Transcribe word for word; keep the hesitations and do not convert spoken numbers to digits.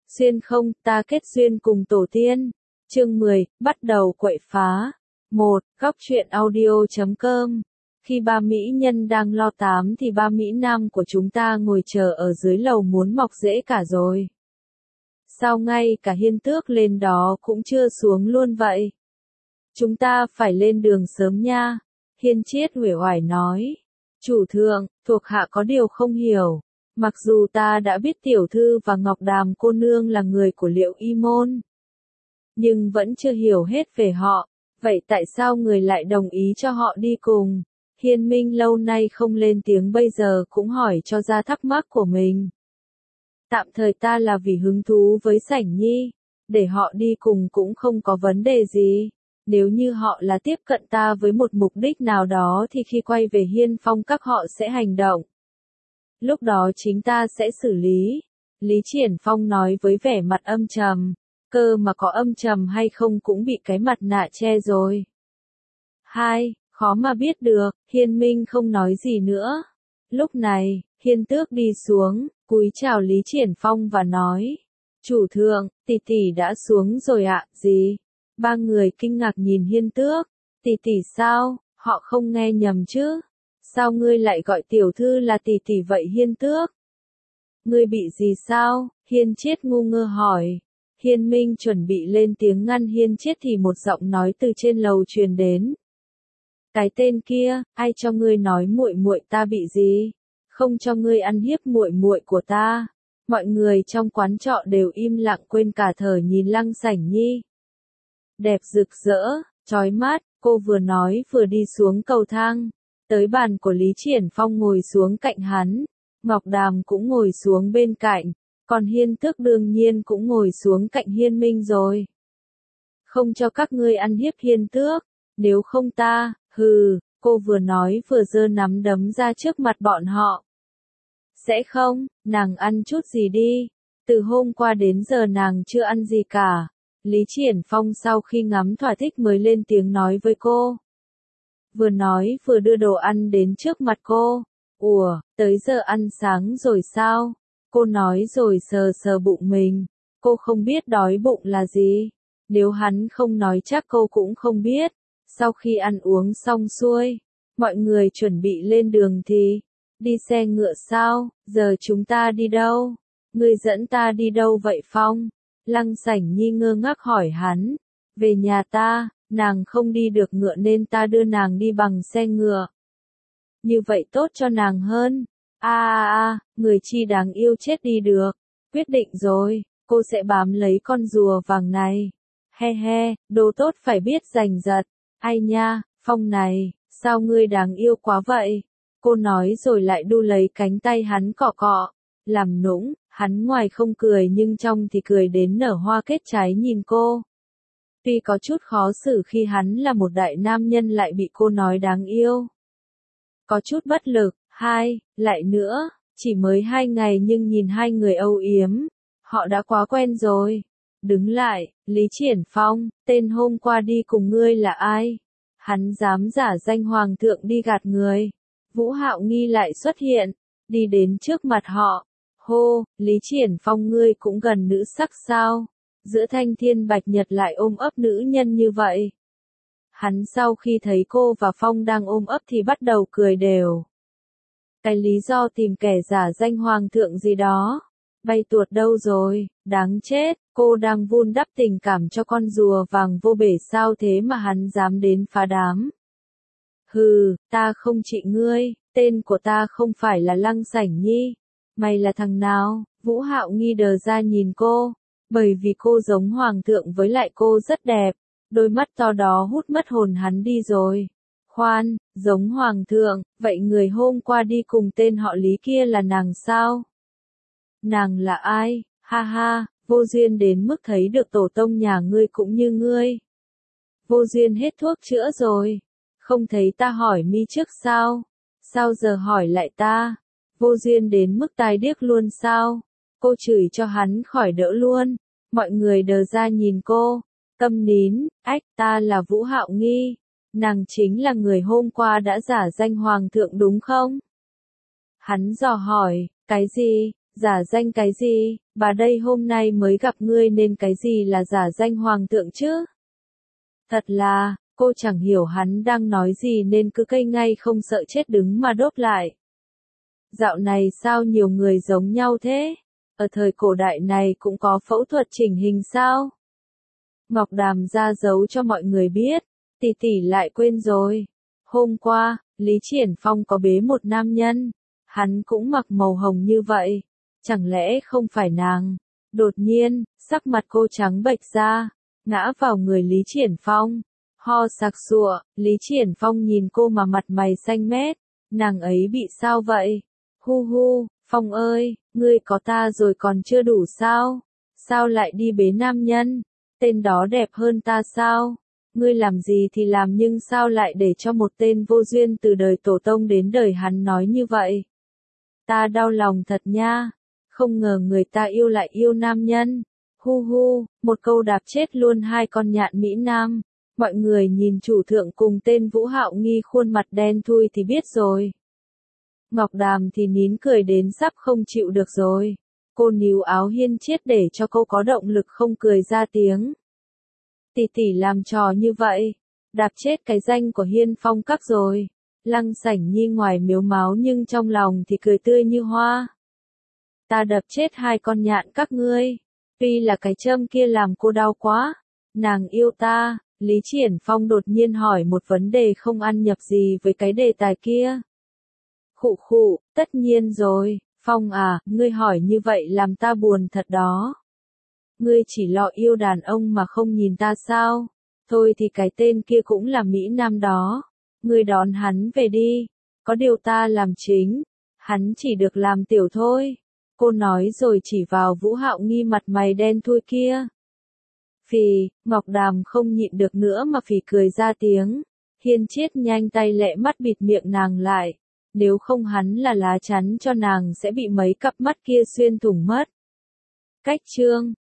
Xuyên không, ta kết duyên cùng tổ tiên. Chương mười, bắt đầu quậy phá. một. Góc truyện audio chấm com. Khi ba mỹ nhân đang lo tám thì ba mỹ nam của chúng ta ngồi chờ ở dưới lầu muốn mọc rễ cả rồi. Sao ngay cả Hiên Tước lên đó cũng chưa xuống luôn vậy? Chúng ta phải lên đường sớm nha. Hiên Chiết uể oải nói. Chủ thượng, thuộc hạ có điều không hiểu. Mặc dù ta đã biết tiểu thư và Ngọc Đàm cô nương là người của Liệu Y môn, nhưng vẫn chưa hiểu hết về họ. Vậy tại sao người lại đồng ý cho họ đi cùng? Hiên Minh lâu nay không lên tiếng bây giờ cũng hỏi cho ra thắc mắc của mình. Tạm thời ta là vì hứng thú với Sảnh Nhi, để họ đi cùng cũng không có vấn đề gì. Nếu như họ là tiếp cận ta với một mục đích nào đó thì khi quay về Hiên Phong các họ sẽ hành động. Lúc đó chính ta sẽ xử lý. Lý Triển Phong nói với vẻ mặt âm trầm. Cơ mà có âm trầm hay không cũng bị cái mặt nạ che rồi. Hai, khó mà biết được. Hiên Minh không nói gì nữa. Lúc này, Hiên Tước đi xuống, cúi chào Lý Triển Phong và nói. Chủ thượng, tỷ tỷ đã xuống rồi ạ. Gì? Ba người kinh ngạc nhìn Hiên Tước. Tỷ tỷ sao? Họ không nghe nhầm chứ? Sao ngươi lại gọi tiểu thư là tỷ tỷ vậy Hiên Tước? Ngươi bị gì sao? Hiên Chiết ngu ngơ hỏi. Hiên Minh chuẩn bị lên tiếng ngăn Hiên Chiết thì một giọng nói từ trên lầu truyền đến. Cái tên kia, ai cho ngươi nói muội muội ta bị gì? Không cho ngươi ăn hiếp muội muội của ta. Mọi người trong quán trọ đều im lặng quên cả thở nhìn Lăng Sảnh Nhi. Đẹp rực rỡ, chói mắt, cô vừa nói vừa đi xuống cầu thang. Tới bàn của Lý Triển Phong ngồi xuống cạnh hắn. Ngọc Đàm cũng ngồi xuống bên cạnh. Còn Hiên Tước đương nhiên cũng ngồi xuống cạnh Hiên Minh rồi. Không cho các ngươi ăn hiếp Hiên Tước. Nếu không ta, hừ, cô vừa nói vừa giơ nắm đấm ra trước mặt bọn họ. Sẽ không, nàng ăn chút gì đi. Từ hôm qua đến giờ nàng chưa ăn gì cả. Lý Triển Phong sau khi ngắm thỏa thích mới lên tiếng nói với cô. Vừa nói vừa đưa đồ ăn đến trước mặt cô. Ủa, tới giờ ăn sáng rồi sao? Cô nói rồi sờ sờ bụng mình. Cô không biết đói bụng là gì. Nếu hắn không nói chắc cô cũng không biết. Sau khi ăn uống xong xuôi, mọi người chuẩn bị lên đường thì đi xe ngựa sao? Giờ chúng ta đi đâu? Ngươi dẫn ta đi đâu vậy Phong? Lăng Sảnh Nhi ngơ ngác hỏi hắn. Về nhà ta. Nàng không đi được ngựa nên ta đưa nàng đi bằng xe ngựa. Như vậy tốt cho nàng hơn. A a a, người chi đáng yêu chết đi được. Quyết định rồi, cô sẽ bám lấy con rùa vàng này. He he, đồ tốt phải biết giành giật. Ai nha, Phong này, sao ngươi đáng yêu quá vậy? Cô nói rồi lại đu lấy cánh tay hắn cọ cọ. Làm nũng, hắn ngoài không cười nhưng trong thì cười đến nở hoa kết trái nhìn cô. Tuy có chút khó xử khi hắn là một đại nam nhân lại bị cô nói đáng yêu. Có chút bất lực, hai, lại nữa, chỉ mới hai ngày nhưng nhìn hai người âu yếm, họ đã quá quen rồi. Đứng lại, Lý Triển Phong, tên hôm qua đi cùng ngươi là ai? Hắn dám giả danh hoàng thượng đi gạt người. Vũ Hạo Nghi lại xuất hiện, đi đến trước mặt họ. Hô, Lý Triển Phong ngươi cũng gần nữ sắc sao? Giữa thanh thiên bạch nhật lại ôm ấp nữ nhân như vậy. Hắn sau khi thấy cô và Phong đang ôm ấp thì bắt đầu cười đều. Cái lý do tìm kẻ giả danh hoàng thượng gì đó. Bay tuột đâu rồi, đáng chết, cô đang vun đắp tình cảm cho con rùa vàng vô bể sao thế mà hắn dám đến phá đám. Hừ, ta không trị ngươi, tên của ta không phải là Lăng Sảnh Nhi. Mày là thằng nào? Vũ Hạo Nghi đờ ra nhìn cô. Bởi vì cô giống hoàng thượng với lại cô rất đẹp, đôi mắt to đó hút mất hồn hắn đi rồi. Khoan, giống hoàng thượng, vậy người hôm qua đi cùng tên họ Lý kia là nàng sao? Nàng là ai? Ha ha, vô duyên đến mức thấy được tổ tông nhà ngươi cũng như ngươi. Vô duyên hết thuốc chữa rồi. Không thấy ta hỏi mi trước sao? Sao giờ hỏi lại ta? Vô duyên đến mức tai điếc luôn sao? Cô chửi cho hắn khỏi đỡ luôn. Mọi người đờ ra nhìn cô. Câm nín, ách ta là Vũ Hạo Nghi. Nàng chính là người hôm qua đã giả danh hoàng thượng đúng không? Hắn dò hỏi, cái gì? Giả danh cái gì, bà đây hôm nay mới gặp ngươi nên cái gì là giả danh hoàng thượng chứ? Thật là, cô chẳng hiểu hắn đang nói gì nên cứ cây ngay không sợ chết đứng mà đốt lại. Dạo này sao nhiều người giống nhau thế? Ở thời cổ đại này cũng có phẫu thuật chỉnh hình sao? Ngọc Đàm ra dấu cho mọi người biết, tỷ tỷ lại quên rồi. Hôm qua, Lý Triển Phong có bế một nam nhân, hắn cũng mặc màu hồng như vậy, chẳng lẽ không phải nàng? Đột nhiên, sắc mặt cô trắng bệch ra, ngã vào người Lý Triển Phong, ho sặc sụa, Lý Triển Phong nhìn cô mà mặt mày xanh mét, nàng ấy bị sao vậy? Hu hu, Phong ơi, ngươi có ta rồi còn chưa đủ sao? Sao lại đi bế nam nhân? Tên đó đẹp hơn ta sao? Ngươi làm gì thì làm nhưng sao lại để cho một tên vô duyên từ đời tổ tông đến đời hắn nói như vậy? Ta đau lòng thật nha, không ngờ người ta yêu lại yêu nam nhân. Hu hu, một câu đạp chết luôn hai con nhạn Mỹ Nam. Mọi người nhìn chủ thượng cùng tên Vũ Hạo Nghi khuôn mặt đen thui thì biết rồi. Ngọc Đàm thì nín cười đến sắp không chịu được rồi. Cô níu áo Hiên Chiết để cho cô có động lực không cười ra tiếng. Tỷ tỷ làm trò như vậy, đạp chết cái danh của Hiên Phong các rồi. Lăng Sảnh Nhi ngoài mếu máo nhưng trong lòng thì cười tươi như hoa. Ta đập chết hai con nhạn các ngươi. Tuy là cái châm kia làm cô đau quá. Nàng yêu ta. Lý Triển Phong đột nhiên hỏi một vấn đề không ăn nhập gì với cái đề tài kia. Khụ khụ, tất nhiên rồi, Phong à, ngươi hỏi như vậy làm ta buồn thật đó. Ngươi chỉ lo yêu đàn ông mà không nhìn ta sao? Thôi thì cái tên kia cũng là Mỹ Nam đó. Ngươi đón hắn về đi. Có điều ta làm chính. Hắn chỉ được làm tiểu thôi. Cô nói rồi chỉ vào Vũ Hạo Nghi mặt mày đen thui kia. Phì, Ngọc Đàm không nhịn được nữa mà phì cười ra tiếng. Hiên Chiết nhanh tay lẹ mắt bịt miệng nàng lại. Nếu không hắn là lá chắn cho nàng sẽ bị mấy cặp mắt kia xuyên thủng mất. Cách chương